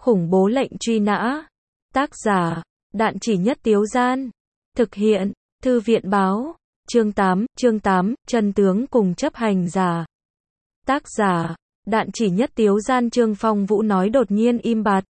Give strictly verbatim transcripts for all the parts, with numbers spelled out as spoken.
Khủng bố lệnh truy nã. Tác giả, Đạn Chỉ Nhất Tiếu Gian. Thực hiện, Thư viện báo. Chương tám, chương tám, chân tướng cùng chấp hành giả. Tác giả, Đạn Chỉ Nhất Tiếu Gian. Trương Phong Vũ nói đột nhiên im bặt.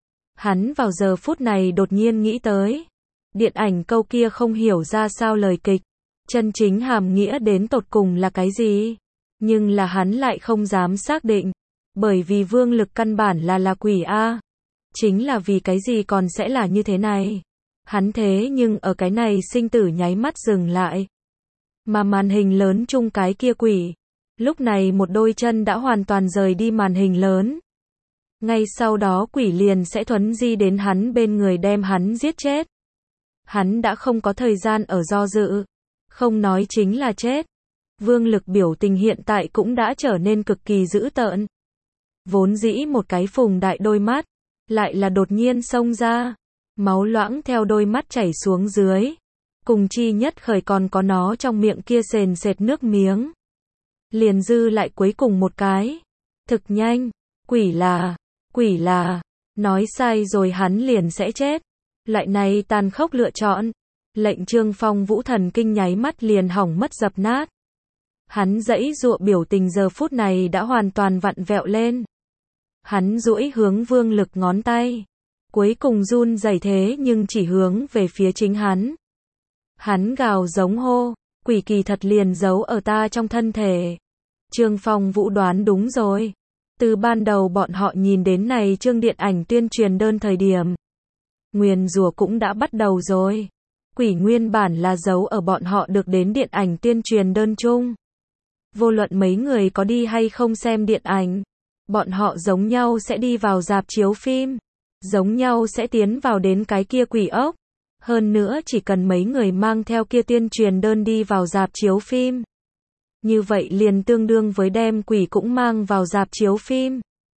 Hắn vào giờ phút này đột nhiên nghĩ tới. Điện ảnh câu kia không hiểu ra sao lời kịch. Chân chính hàm nghĩa đến tột cùng là cái gì? Nhưng là hắn lại không dám xác định. Bởi vì Vương Lực căn bản là là quỷ A. Chính là vì cái gì còn sẽ là như thế này? Hắn thế nhưng ở cái này sinh tử nháy mắt dừng lại. Mà màn hình lớn chung cái kia quỷ. Lúc này một đôi chân đã hoàn toàn rời đi màn hình lớn. Ngay sau đó quỷ liền sẽ thuấn di đến hắn bên người đem hắn giết chết. Hắn đã không có thời gian ở do dự. Không nói chính là chết. Vương Lực biểu tình hiện tại cũng đã trở nên cực kỳ dữ tợn. Vốn dĩ một cái phùng đại đôi mắt. Lại là đột nhiên xông ra. Máu loãng theo đôi mắt chảy xuống dưới. Cùng chi nhất khởi còn có nó trong miệng kia sền sệt nước miếng. Liền dư lại cuối cùng một cái. Thực nhanh. Quỷ là. Quỷ là. Nói sai rồi hắn liền sẽ chết. Loại này tàn khốc lựa chọn. Lệnh Trương Phong Vũ thần kinh nháy mắt liền hỏng mất dập nát. Hắn giãy giụa biểu tình giờ phút này đã hoàn toàn vặn vẹo lên. Hắn duỗi hướng Vương Lực ngón tay. Cuối cùng run rẩy thế nhưng chỉ hướng về phía chính hắn. Hắn gào giống hô. Quỷ kỳ thật liền giấu ở ta trong thân thể. Trương Phong Vũ đoán đúng rồi. Từ ban đầu bọn họ nhìn đến này chương điện ảnh tuyên truyền đơn thời điểm. Nguyền rủa cũng đã bắt đầu rồi. Quỷ nguyên bản là giấu ở bọn họ được đến điện ảnh tuyên truyền đơn chung. Vô luận mấy người có đi hay không xem điện ảnh. Bọn họ giống nhau sẽ đi vào rạp chiếu phim. Giống nhau sẽ tiến vào đến cái kia quỷ ốc. Hơn nữa chỉ cần mấy người mang theo kia tuyên truyền đơn đi vào rạp chiếu phim. Như vậy liền tương đương với đem quỷ cũng mang vào rạp chiếu phim.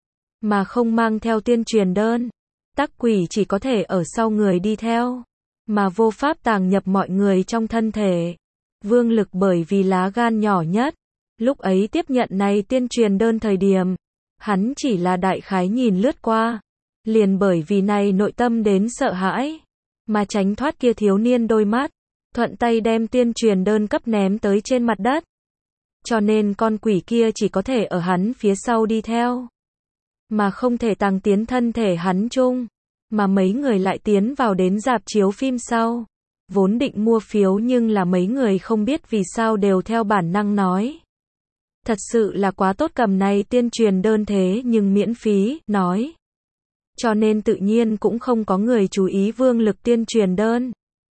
Mà không mang theo tuyên truyền đơn. Tắc quỷ chỉ có thể ở sau người đi theo. Mà vô pháp tàng nhập mọi người trong thân thể. Vương Lực bởi vì lá gan nhỏ nhất. Lúc ấy tiếp nhận này tuyên truyền đơn thời điểm. Hắn chỉ là đại khái nhìn lướt qua. Liền bởi vì này nội tâm đến sợ hãi. Mà tránh thoát kia thiếu niên đôi mắt. Thuận tay đem tuyên truyền đơn cấp ném tới trên mặt đất. Cho nên con quỷ kia chỉ có thể ở hắn phía sau đi theo. Mà không thể tàng tiến thân thể hắn chung. Mà mấy người lại tiến vào đến rạp chiếu phim sau. Vốn định mua phiếu nhưng là mấy người không biết vì sao đều theo bản năng nói. Thật sự là quá tốt, cầm này tuyên truyền đơn thế nhưng miễn phí, nói. Cho nên tự nhiên cũng không có người chú ý Vương Lực tuyên truyền đơn.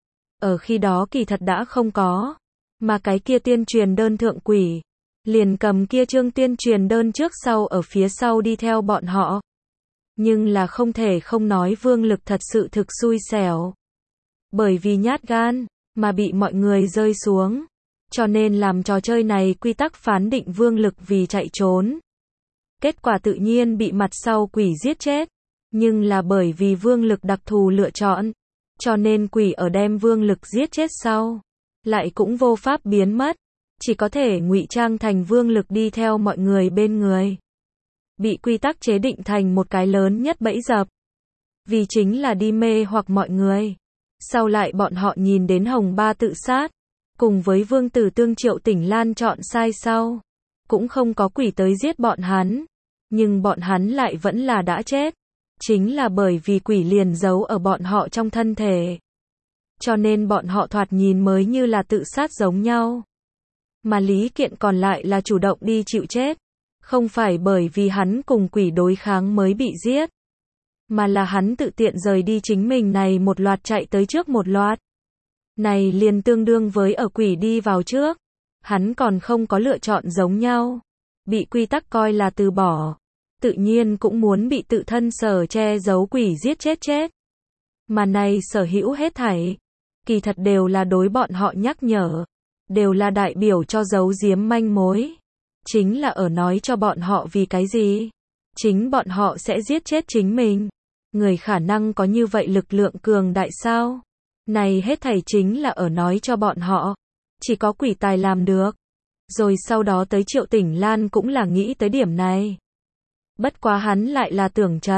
Ở khi đó kỳ thật đã không có. Mà cái kia tuyên truyền đơn thượng quỷ. Liền cầm kia chương tuyên truyền đơn trước sau ở phía sau đi theo bọn họ. Nhưng là không thể không nói Vương Lực thật sự thực xui xẻo. Bởi vì nhát gan, mà bị mọi người rơi xuống. Cho nên làm trò chơi này quy tắc phán định Vương Lực vì chạy trốn. Kết quả tự nhiên bị mặt sau quỷ giết chết. Nhưng là bởi vì Vương Lực đặc thù lựa chọn. Cho nên quỷ ở đem Vương Lực giết chết sau. Lại cũng vô pháp biến mất. Chỉ có thể ngụy trang thành Vương Lực đi theo mọi người bên người. Bị quy tắc chế định thành một cái lớn nhất bẫy dập. Vì chính là đi mê hoặc mọi người. Sau lại bọn họ nhìn đến Hồng Ba tự sát. Cùng với Vương Tử Tương Triệu Tỉnh Lan chọn sai sau. Cũng không có quỷ tới giết bọn hắn. Nhưng bọn hắn lại vẫn là đã chết. Chính là bởi vì quỷ liền giấu ở bọn họ trong thân thể. Cho nên bọn họ thoạt nhìn mới như là tự sát giống nhau. Mà Lý Kiện còn lại là chủ động đi chịu chết. Không phải bởi vì hắn cùng quỷ đối kháng mới bị giết. Mà là hắn tự tiện rời đi chính mình này một loạt chạy tới trước một loạt. Này liền tương đương với ở quỷ đi vào trước. Hắn còn không có lựa chọn giống nhau. Bị quy tắc coi là từ bỏ. Tự nhiên cũng muốn bị tự thân sở che giấu quỷ giết chết chết. Mà này sở hữu hết thảy. Kỳ thật đều là đối bọn họ nhắc nhở. Đều là đại biểu cho giấu giếm manh mối. Chính là ở nói cho bọn họ vì cái gì. Chính bọn họ sẽ giết chết chính mình. Người khả năng có như vậy lực lượng cường đại sao? Này hết thảy chính là ở nói cho bọn họ. Chỉ có quỷ tài làm được. Rồi sau đó tới Triệu Tỉnh Lan cũng là nghĩ tới điểm này. Bất quá hắn lại là tưởng chật.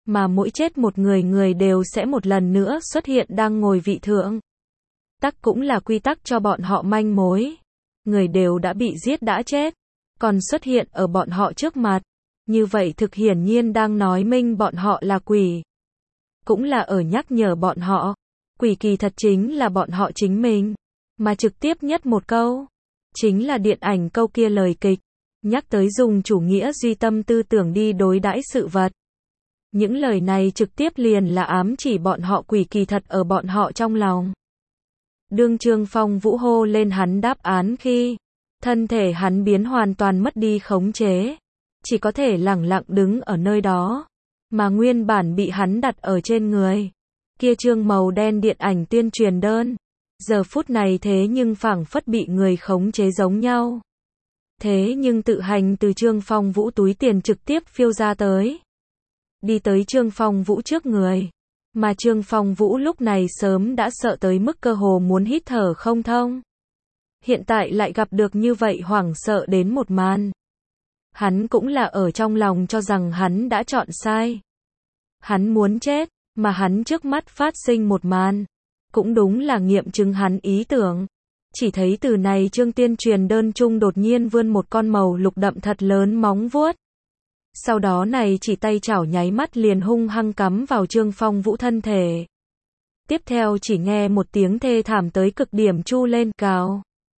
mà mỗi chết một người người đều sẽ một lần nữa xuất hiện đang ngồi vị thượng. Tắc cũng là quy tắc cho bọn họ manh mối. Người đều đã bị giết đã chết, còn xuất hiện ở bọn họ trước mặt. Như vậy thực hiển nhiên đang nói minh bọn họ là quỷ. Cũng là ở nhắc nhở bọn họ. Quỷ kỳ thật chính là bọn họ chính mình. Mà trực tiếp nhất một câu. Chính là điện ảnh câu kia lời kịch. Nhắc tới dùng chủ nghĩa duy tâm tư tưởng đi đối đãi sự vật. Những lời này trực tiếp liền là ám chỉ bọn họ quỷ kỳ thật ở bọn họ trong lòng. Đương Trương Phong Vũ hô lên hắn đáp án khi thân thể hắn biến hoàn toàn mất đi khống chế, chỉ có thể lẳng lặng đứng ở nơi đó, mà nguyên bản bị hắn đặt ở trên người kia trương màu đen điện ảnh tuyên truyền đơn, giờ phút này thế nhưng phảng phất bị người khống chế giống nhau. Thế nhưng tự hành từ Trương Phong Vũ túi tiền trực tiếp phiêu ra tới, đi tới Trương Phong Vũ trước người. Mà Trương Phong Vũ lúc này sớm đã sợ tới mức cơ hồ muốn hít thở không thông. Hiện tại lại gặp được như vậy hoảng sợ đến một màn. Hắn cũng là ở trong lòng cho rằng hắn đã chọn sai. Hắn muốn chết, mà hắn trước mắt phát sinh một màn. Cũng đúng là nghiệm chứng hắn ý tưởng. Chỉ thấy từ này chương tiên truyền đơn chung đột nhiên vươn một con màu lục đậm thật lớn móng vuốt. Sau đó này chỉ tay chảo nháy mắt liền hung hăng cắm vào Trương Phong Vũ thân thể. Tiếp theo chỉ nghe một tiếng thê thảm tới cực điểm chu lên cào.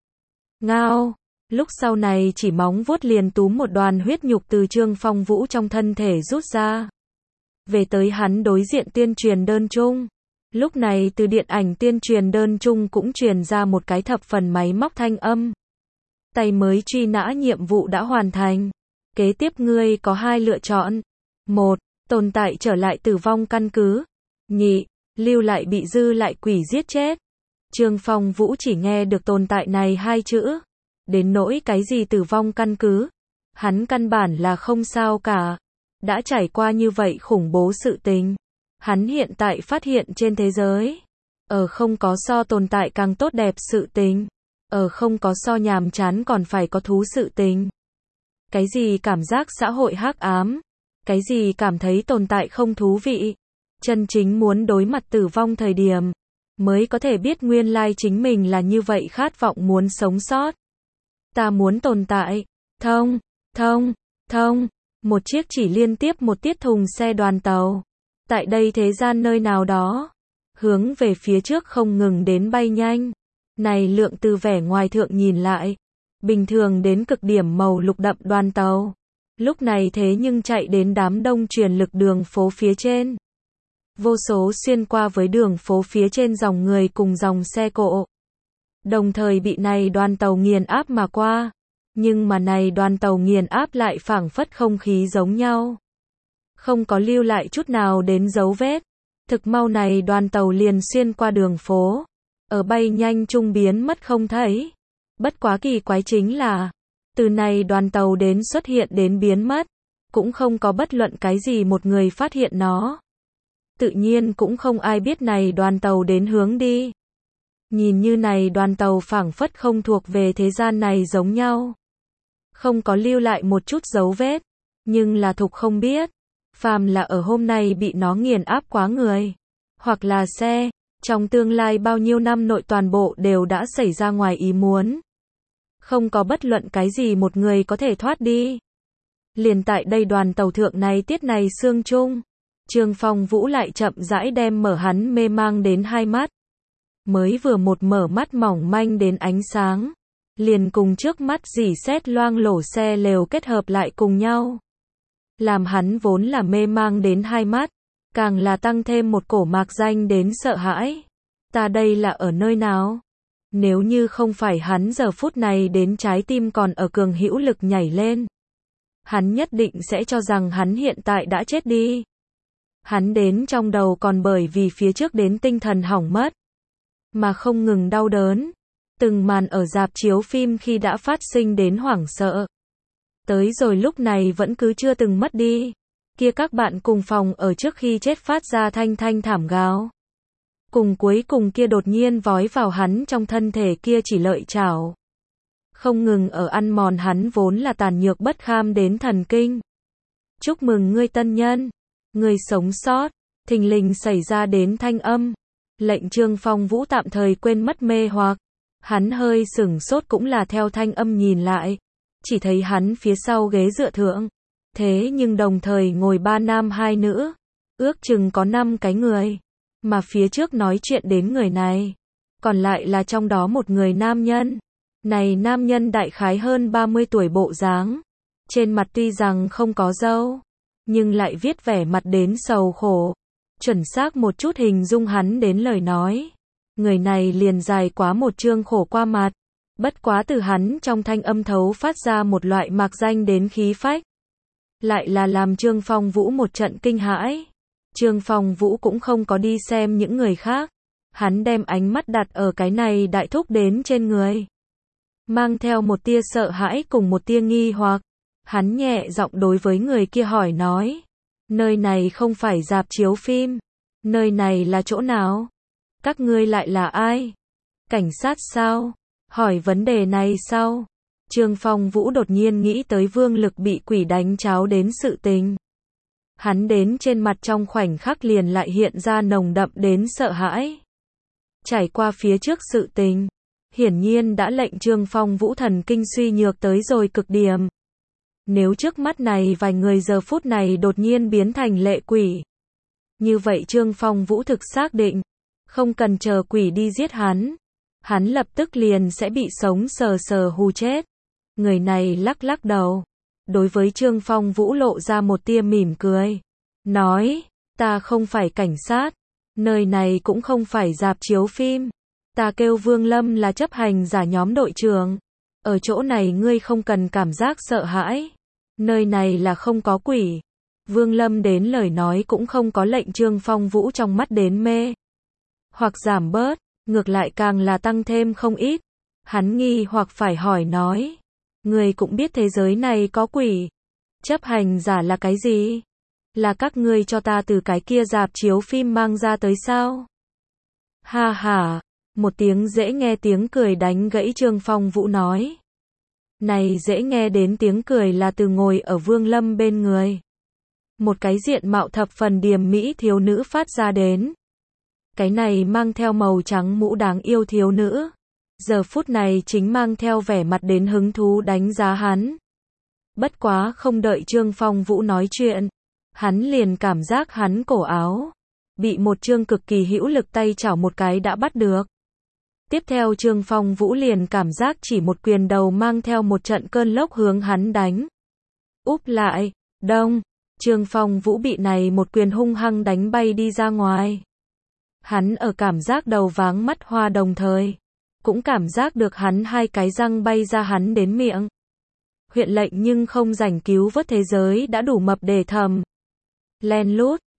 Ngao. Lúc sau này chỉ móng vuốt liền túm một đoàn huyết nhục từ Trương Phong Vũ trong thân thể rút ra. Về tới hắn đối diện tiên truyền đơn chung. Lúc này từ điện ảnh tiên truyền đơn chung cũng truyền ra một cái thập phần máy móc thanh âm. Tay mới truy nã nhiệm vụ đã hoàn thành. Kế tiếp ngươi có hai lựa chọn. Một, tồn tại trở lại tử vong căn cứ. Nhị, lưu lại bị dư lại quỷ giết chết. Trương Phong Vũ chỉ nghe được tồn tại này hai chữ. Đến nỗi cái gì tử vong căn cứ. Hắn căn bản là không sao cả. Đã trải qua như vậy khủng bố sự tình. Hắn hiện tại phát hiện trên thế giới. Ở không có so tồn tại càng tốt đẹp sự tình. Ở không có so nhàm chán còn phải có thú sự tình. Cái gì cảm giác xã hội hắc ám, cái gì cảm thấy tồn tại không thú vị, chân chính muốn đối mặt tử vong thời điểm, mới có thể biết nguyên lai chính mình là như vậy khát vọng muốn sống sót. Ta muốn tồn tại, thông, thông, thông, một chiếc chỉ liên tiếp một tiết thùng xe đoàn tàu, tại đây thế gian nơi nào đó, hướng về phía trước không ngừng đến bay nhanh, này lượng từ vẻ ngoài thượng nhìn lại. Bình thường đến cực điểm màu lục đậm đoàn tàu. Lúc này thế nhưng chạy đến đám đông truyền lực đường phố phía trên. Vô số xuyên qua với đường phố phía trên dòng người cùng dòng xe cộ. Đồng thời bị này đoàn tàu nghiền áp mà qua. Nhưng mà này đoàn tàu nghiền áp lại phảng phất không khí giống nhau. Không có lưu lại chút nào đến dấu vết. Thực mau này đoàn tàu liền xuyên qua đường phố. Ở bay nhanh trung biến mất không thấy. Bất quá kỳ quái chính là, từ này đoàn tàu đến xuất hiện đến biến mất, cũng không có bất luận cái gì một người phát hiện nó. Tự nhiên cũng không ai biết này đoàn tàu đến hướng đi. Nhìn như này đoàn tàu phảng phất không thuộc về thế gian này giống nhau. Không có lưu lại một chút dấu vết, nhưng là Thục không biết. Phàm là ở hôm nay bị nó nghiền áp quá người, hoặc là xe, trong tương lai bao nhiêu năm nội toàn bộ đều đã xảy ra ngoài ý muốn. Không có bất luận cái gì một người có thể thoát đi. Liền tại đây đoàn tàu thượng này tiết này xương chung. Trương Phong Vũ lại chậm rãi đem mở hắn mê mang đến hai mắt. Mới vừa một mở mắt mỏng manh đến ánh sáng. Liền cùng trước mắt dỉ sét loang lổ xe lều kết hợp lại cùng nhau. Làm hắn vốn là mê mang đến hai mắt. Càng là tăng thêm một cổ mạc danh đến sợ hãi. Ta đây là ở nơi nào? Nếu như không phải hắn giờ phút này đến trái tim còn ở cường hữu lực nhảy lên. Hắn nhất định sẽ cho rằng hắn hiện tại đã chết đi. Hắn đến trong đầu còn bởi vì phía trước đến tinh thần hỏng mất. Mà không ngừng đau đớn. Từng màn ở rạp chiếu phim khi đã phát sinh đến hoảng sợ. Tới rồi lúc này vẫn cứ chưa từng mất đi. Kia các bạn cùng phòng ở trước khi chết phát ra thanh thanh thảm gào. Cùng cuối cùng kia đột nhiên vói vào hắn trong thân thể kia chỉ lợi chảo. Không ngừng ở ăn mòn hắn vốn là tàn nhược bất kham đến thần kinh. Chúc mừng ngươi tân nhân. Người sống sót, thình lình xảy ra đến thanh âm. Lệnh Trương Phong Vũ tạm thời quên mất mê hoặc. Hắn hơi sửng sốt cũng là theo thanh âm nhìn lại. Chỉ thấy hắn phía sau ghế dựa thượng. Thế nhưng đồng thời ngồi ba nam hai nữ. Ước chừng có năm cái người. Mà phía trước nói chuyện đến người này. Còn lại là trong đó một người nam nhân. Này nam nhân đại khái hơn ba mươi tuổi bộ dáng. Trên mặt tuy rằng không có râu. Nhưng lại viết vẻ mặt đến sầu khổ. Chuẩn xác một chút hình dung hắn đến lời nói. Người này liền dài quá một chương khổ qua mặt. Bất quá từ hắn trong thanh âm thấu phát ra một loại mạc danh đến khí phách. Lại là làm Trương Phong Vũ một trận kinh hãi. Trương Phong Vũ cũng không có đi xem những người khác. Hắn đem ánh mắt đặt ở cái này đại thúc đến trên người. Mang theo một tia sợ hãi cùng một tia nghi hoặc. Hắn nhẹ giọng đối với người kia hỏi nói. Nơi này không phải rạp chiếu phim. Nơi này là chỗ nào? Các ngươi lại là ai? Cảnh sát sao? Hỏi vấn đề này sau. Trương Phong Vũ đột nhiên nghĩ tới Vương Lực bị quỷ đánh cháo đến sự tình. Hắn đến trên mặt trong khoảnh khắc liền lại hiện ra nồng đậm đến sợ hãi. Trải qua phía trước sự tình, hiển nhiên đã lệnh Trương Phong Vũ thần kinh suy nhược tới rồi cực điểm. Nếu trước mắt này vài người giờ phút này đột nhiên biến thành lệ quỷ. Như vậy Trương Phong Vũ thực xác định, không cần chờ quỷ đi giết hắn. Hắn lập tức liền sẽ bị sống sờ sờ hù chết. Người này lắc lắc đầu. Đối với Trương Phong Vũ lộ ra một tia mỉm cười. Nói, ta không phải cảnh sát. Nơi này cũng không phải rạp chiếu phim. Ta kêu Vương Lâm là chấp hành giả nhóm đội trưởng. Ở chỗ này ngươi không cần cảm giác sợ hãi. Nơi này là không có quỷ. Vương Lâm đến lời nói cũng không có lệnh Trương Phong Vũ trong mắt đến mê. Hoặc giảm bớt, ngược lại càng là tăng thêm không ít. Hắn nghi hoặc phải hỏi nói. Ngươi cũng biết thế giới này có quỷ. Chấp hành giả là cái gì? Là các ngươi cho ta từ cái kia rạp chiếu phim mang ra tới sao? Ha ha, một tiếng dễ nghe tiếng cười đánh gãy Trương Phong Vũ nói. Này dễ nghe đến tiếng cười là từ ngồi ở Vương Lâm bên người. Một cái diện mạo thập phần điềm mỹ thiếu nữ phát ra đến. Cái này mang theo màu trắng mũ đáng yêu thiếu nữ. Giờ phút này chính mang theo vẻ mặt đến hứng thú đánh giá hắn. Bất quá không đợi Trương Phong Vũ nói chuyện. Hắn liền cảm giác hắn cổ áo. Bị một Trương cực kỳ hữu lực tay chảo một cái đã bắt được. Tiếp theo Trương Phong Vũ liền cảm giác chỉ một quyền đầu mang theo một trận cơn lốc hướng hắn đánh. Úp lại, đông. Trương Phong Vũ bị này một quyền hung hăng đánh bay đi ra ngoài. Hắn ở cảm giác đầu váng mắt hoa đồng thời. Cũng cảm giác được hắn hai cái răng bay ra hắn đến miệng. Huyện lệnh nhưng không rảnh cứu vớt thế giới đã đủ mập để thầm. Len lút,